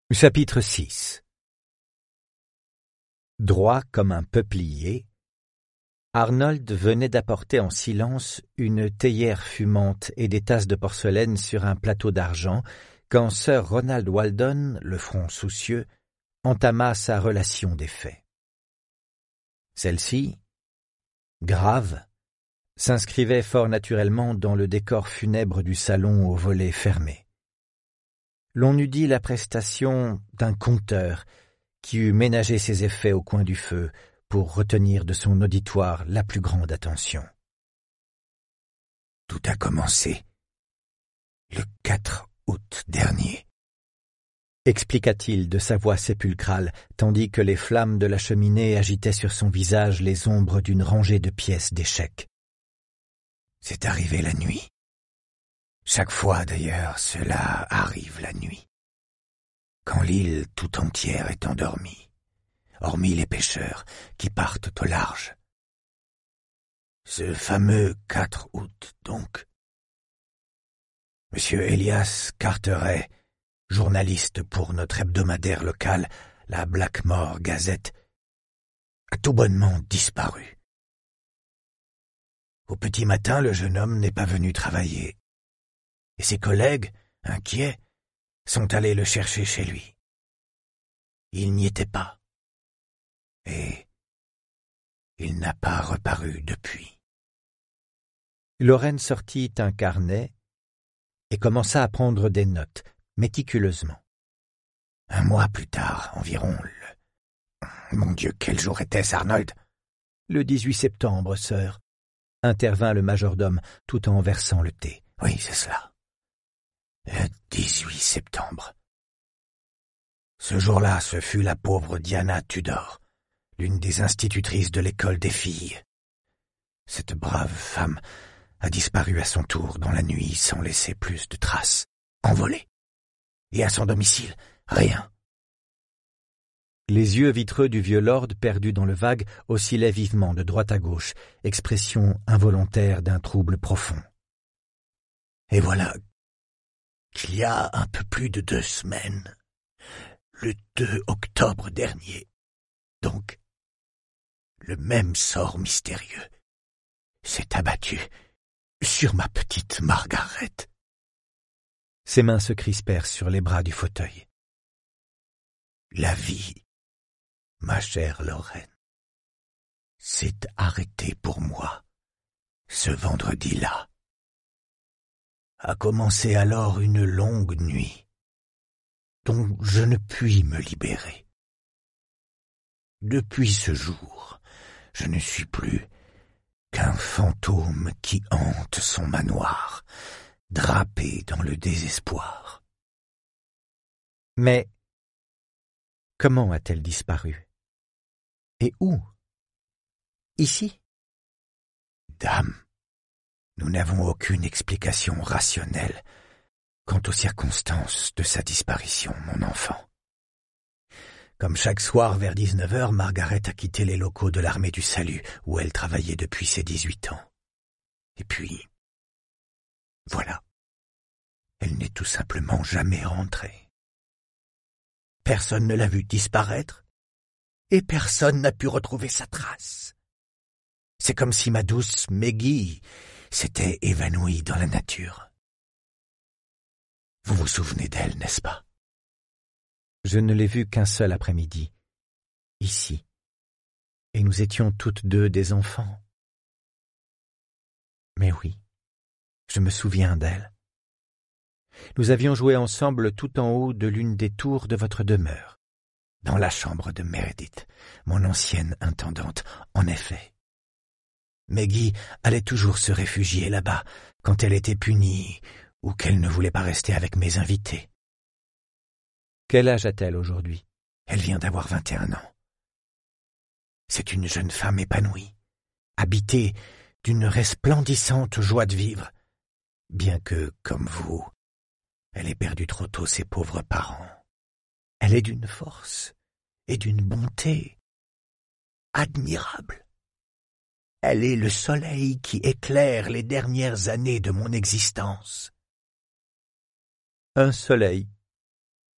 Chapitre 6. Droit comme un peuplier, Arnold venait d'apporter en silence une théière fumante et des tasses de porcelaine sur un plateau d'argent quand Sir Ronald Walden, le front soucieux, entama sa relation des faits. Celle-ci, grave, s'inscrivait fort naturellement dans le décor funèbre du salon aux volets fermés. L'on eût dit la prestation d'un conteur qui eût ménagé ses effets au coin du feu pour retenir de son auditoire la plus grande attention. Tout a commencé le 4 août dernier, expliqua-t-il de sa voix sépulcrale, tandis que les flammes de la cheminée agitaient sur son visage les ombres d'une rangée de pièces d'échecs. C'est arrivé la nuit. Chaque fois, d'ailleurs, cela arrive la nuit. Quand l'île tout entière est endormie, hormis les pêcheurs qui partent au large. Ce fameux 4 août, donc. Monsieur Elias Carteret, journaliste pour notre hebdomadaire local, la Blackmore Gazette, a tout bonnement disparu. Au petit matin, le jeune homme n'est pas venu travailler, et ses collègues, inquiets, sont allés le chercher chez lui. Il n'y était pas, et il n'a pas reparu depuis. Lorraine sortit un carnet et commença à prendre des notes, méticuleusement. Un mois plus tard, environ, Mon Dieu, quel jour était-ce, Arnold? Le 18 septembre, sœur, intervint le majordome tout en versant le thé. Oui, c'est cela. Le 18 septembre. Ce jour-là, ce fut la pauvre Diana Tudor, l'une des institutrices de l'école des filles. Cette brave femme a disparu à son tour dans la nuit sans laisser plus de traces, envolée. Et à son domicile, rien. Les yeux vitreux du vieux lord perdu dans le vague oscillaient vivement de droite à gauche, expression involontaire d'un trouble profond. Et voilà qu'il y a un peu plus de 2 semaines, le 2 octobre dernier, donc, le même sort mystérieux s'est abattu sur ma petite Margaret. Ses mains se crispèrent sur les bras du fauteuil. La vie, ma chère Lorraine, s'est arrêtée pour moi ce vendredi-là. A commencé alors une longue nuit dont je ne puis me libérer. Depuis ce jour, je ne suis plus qu'un fantôme qui hante son manoir, drapé dans le désespoir. Mais comment a-t-elle disparu? Et où? Ici? Dame, nous n'avons aucune explication rationnelle quant aux circonstances de sa disparition, mon enfant. Comme chaque soir vers 19h, Margaret a quitté les locaux de l'Armée du Salut, où elle travaillait depuis ses 18 ans. Et puis, voilà, elle n'est tout simplement jamais rentrée. Personne ne l'a vue disparaître, et personne n'a pu retrouver sa trace. C'est comme si ma douce Maggie s'était évanouie dans la nature. Vous vous souvenez d'elle, n'est-ce pas? Je ne l'ai vue qu'un seul après-midi, ici, et nous étions toutes deux des enfants. Mais oui, je me souviens d'elle. Nous avions joué ensemble tout en haut de l'une des tours de votre demeure, dans la chambre de Meredith, mon ancienne intendante, en effet. Maggie allait toujours se réfugier là-bas quand elle était punie ou qu'elle ne voulait pas rester avec mes invités. Quel âge a-t-elle aujourd'hui? Elle vient d'avoir 21 ans. C'est une jeune femme épanouie, habitée d'une resplendissante joie de vivre, bien que, comme vous, elle ait perdu trop tôt ses pauvres parents. Elle est d'une force et d'une bonté admirables. Elle est le soleil qui éclaire les dernières années de mon existence. Un soleil?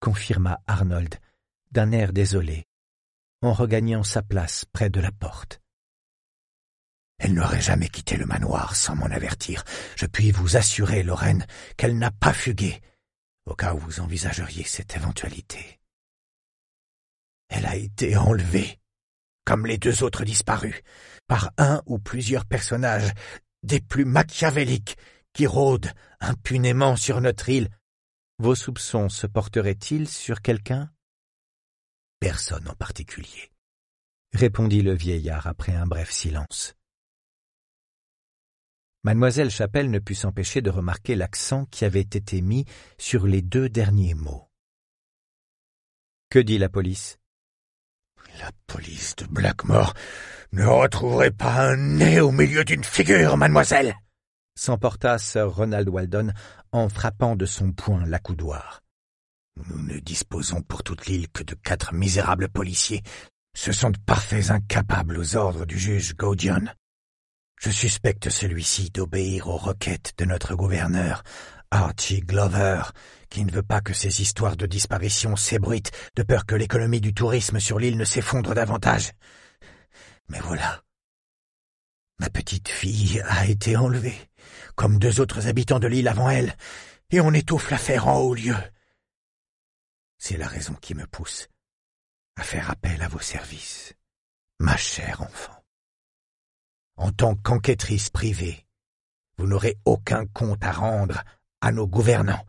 confirma Arnold, d'un air désolé, en regagnant sa place près de la porte. Elle n'aurait jamais quitté le manoir sans m'en avertir. Je puis vous assurer, Lorraine, qu'elle n'a pas fugué, au cas où vous envisageriez cette éventualité. Elle a été enlevée, comme les 2 autres disparus, par un ou plusieurs personnages des plus machiavéliques qui rôdent impunément sur notre île. Vos soupçons se porteraient-ils sur quelqu'un? Personne en particulier, répondit le vieillard après un bref silence. Mademoiselle Chapelle ne put s'empêcher de remarquer l'accent qui avait été mis sur les 2 derniers mots. Que dit la police? La police de Blackmore ne retrouverait pas un nez au milieu d'une figure, mademoiselle, s'emporta Sir Ronald Walden en frappant de son poing l'accoudoir. Nous ne disposons pour toute l'île que de 4 misérables policiers. Ce sont de parfaits incapables aux ordres du juge Gaudion. Je suspecte celui-ci d'obéir aux requêtes de notre gouverneur, Archie Glover, qui ne veut pas que ces histoires de disparition s'ébruitent, de peur que l'économie du tourisme sur l'île ne s'effondre davantage. Mais voilà. Ma petite fille a été enlevée, comme 2 autres habitants de l'île avant elle, et on étouffe l'affaire en haut lieu. C'est la raison qui me pousse à faire appel à vos services, ma chère enfant. En tant qu'enquêtrice privée, vous n'aurez aucun compte à rendre à nos gouvernants.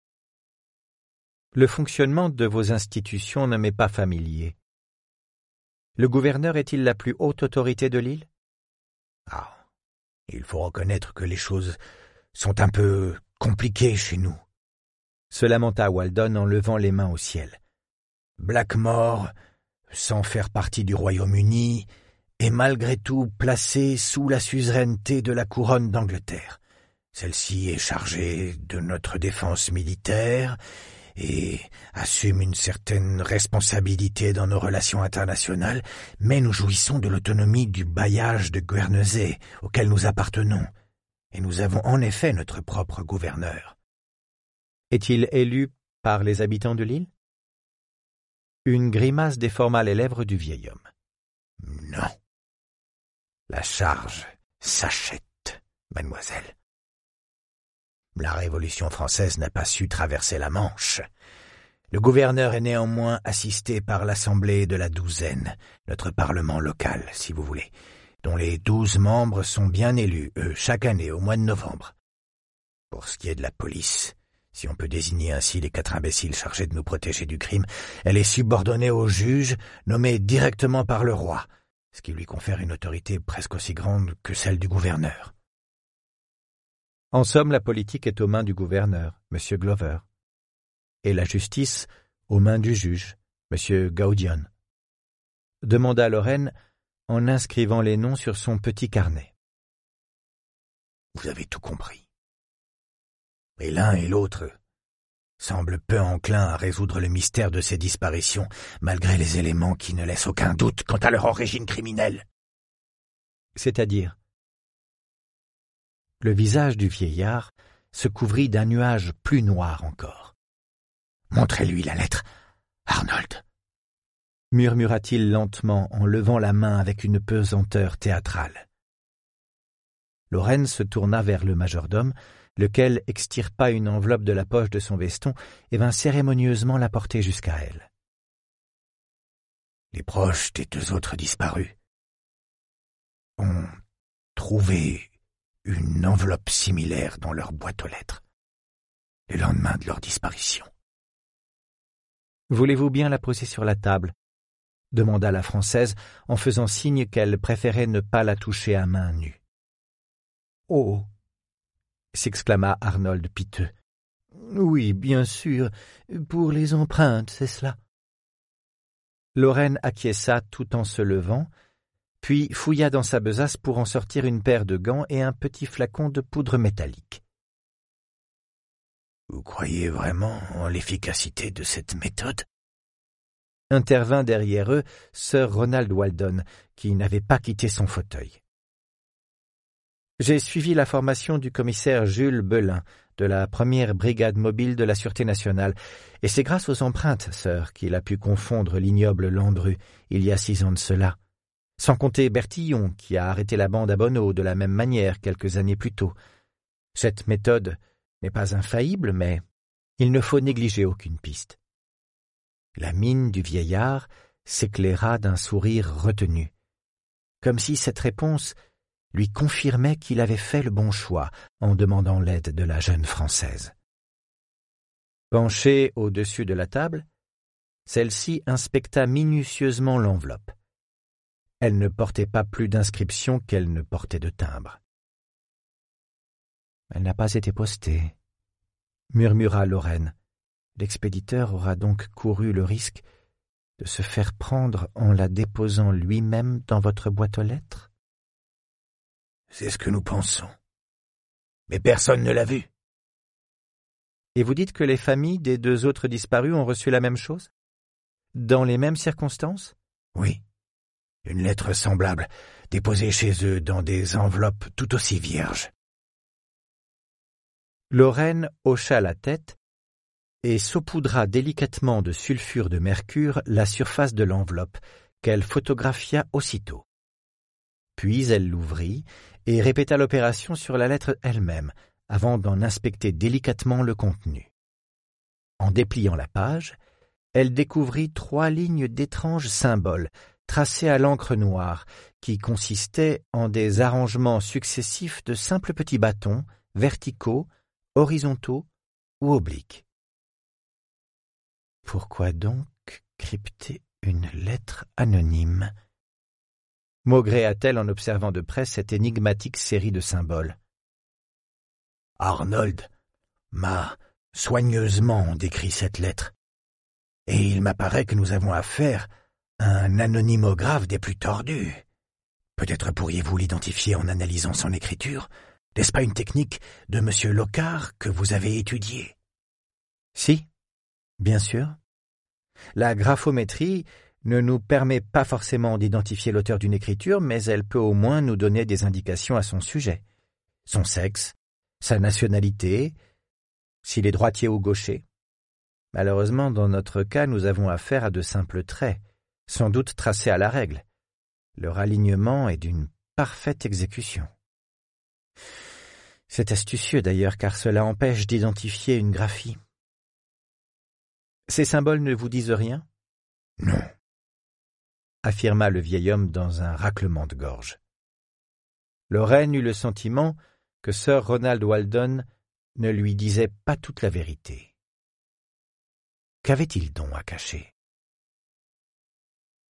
Le fonctionnement de vos institutions ne m'est pas familier. Le gouverneur est-il la plus haute autorité de l'île? Ah, il faut reconnaître que les choses sont un peu compliquées chez nous, se lamenta Walden en levant les mains au ciel. Blackmore, sans faire partie du Royaume-Uni, est malgré tout placé sous la suzeraineté de la couronne d'Angleterre. Celle-ci est chargée de notre défense militaire et assume une certaine responsabilité dans nos relations internationales, mais nous jouissons de l'autonomie du bailliage de Guernesey auquel nous appartenons, et nous avons en effet notre propre gouverneur. Est-il élu par les habitants de l'île? Une grimace déforma les lèvres du vieil homme. Non. La charge s'achète, mademoiselle. La Révolution française n'a pas su traverser la Manche. Le gouverneur est néanmoins assisté par l'Assemblée de la Douzaine, notre parlement local, si vous voulez, dont les 12 membres sont bien élus, chaque année au mois de novembre. Pour ce qui est de la police, si on peut désigner ainsi les 4 imbéciles chargés de nous protéger du crime, elle est subordonnée au juge, nommé directement par le roi, ce qui lui confère une autorité presque aussi grande que celle du gouverneur. En somme, la politique est aux mains du gouverneur, M. Glover, et la justice aux mains du juge, M. Gaudion, demanda Lorraine en inscrivant les noms sur son petit carnet. Vous avez tout compris. Et l'un et l'autre semblent peu enclins à résoudre le mystère de ces disparitions, malgré les éléments qui ne laissent aucun doute quant à leur origine criminelle. C'est-à-dire? Le visage du vieillard se couvrit d'un nuage plus noir encore. « Montrez-lui la lettre, Arnold !» murmura-t-il lentement en levant la main avec une pesanteur théâtrale. Lorraine se tourna vers le majordome, lequel extirpa une enveloppe de la poche de son veston et vint cérémonieusement la porter jusqu'à elle. Les proches des 2 autres disparus ont trouvé une enveloppe similaire dans leur boîte aux lettres, le lendemain de leur disparition. « Voulez-vous bien la poser sur la table ?» demanda la Française en faisant signe qu'elle préférait ne pas la toucher à main nue. « Oh !» s'exclama Arnold piteux. « Oui, bien sûr, pour les empreintes, c'est cela. » Lorraine acquiesça tout en se levant, puis fouilla dans sa besace pour en sortir une paire de gants et un petit flacon de poudre métallique. « Vous croyez vraiment en l'efficacité de cette méthode ?» intervint derrière eux Sir Ronald Walden, qui n'avait pas quitté son fauteuil. « J'ai suivi la formation du commissaire Jules Belin de la première brigade mobile de la Sûreté nationale, et c'est grâce aux empreintes, sœur, qu'il a pu confondre l'ignoble Landru, il y a 6 ans de cela. Sans compter Bertillon, qui a arrêté la bande à Bonneau de la même manière quelques années plus tôt. Cette méthode n'est pas infaillible, mais il ne faut négliger aucune piste. La mine du vieillard s'éclaira d'un sourire retenu, comme si cette réponse lui confirmait qu'il avait fait le bon choix en demandant l'aide de la jeune Française. Penchée au-dessus de la table, celle-ci inspecta minutieusement l'enveloppe. Elle ne portait pas plus d'inscription qu'elle ne portait de timbre. « Elle n'a pas été postée », murmura Lorraine. « L'expéditeur aura donc couru le risque de se faire prendre en la déposant lui-même dans votre boîte aux lettres ?» « C'est ce que nous pensons. Mais personne ne l'a vu. » »« Et vous dites que les familles des 2 autres disparus ont reçu la même chose? Dans les mêmes circonstances? » »« Oui. Une lettre semblable, déposée chez eux dans des enveloppes tout aussi vierges. » Lorraine hocha la tête et saupoudra délicatement de sulfure de mercure la surface de l'enveloppe, qu'elle photographia aussitôt. Puis elle l'ouvrit et répéta l'opération sur la lettre elle-même, avant d'en inspecter délicatement le contenu. En dépliant la page, elle découvrit 3 lignes d'étranges symboles, tracés à l'encre noire, qui consistaient en des arrangements successifs de simples petits bâtons, verticaux, horizontaux ou obliques. Pourquoi donc crypter une lettre anonyme? Maugréa-t-elle en observant de près cette énigmatique série de symboles. Arnold m'a soigneusement décrit cette lettre, et il m'apparaît que nous avons affaire à un anonymographe des plus tordus. Peut-être pourriez-vous l'identifier en analysant son écriture. N'est-ce pas une technique de M. Locard que vous avez étudiée? Si, bien sûr. La graphométrie ne nous permet pas forcément d'identifier l'auteur d'une écriture, mais elle peut au moins nous donner des indications à son sujet. Son sexe, sa nationalité, s'il est droitier ou gaucher. Malheureusement, dans notre cas, nous avons affaire à de simples traits, sans doute tracés à la règle. Leur alignement est d'une parfaite exécution. C'est astucieux d'ailleurs, car cela empêche d'identifier une graphie. Ces symboles ne vous disent rien? Non, affirma le vieil homme dans un raclement de gorge. Lorraine eut le sentiment que Sir Ronald Walden ne lui disait pas toute la vérité. Qu'avait-il donc à cacher?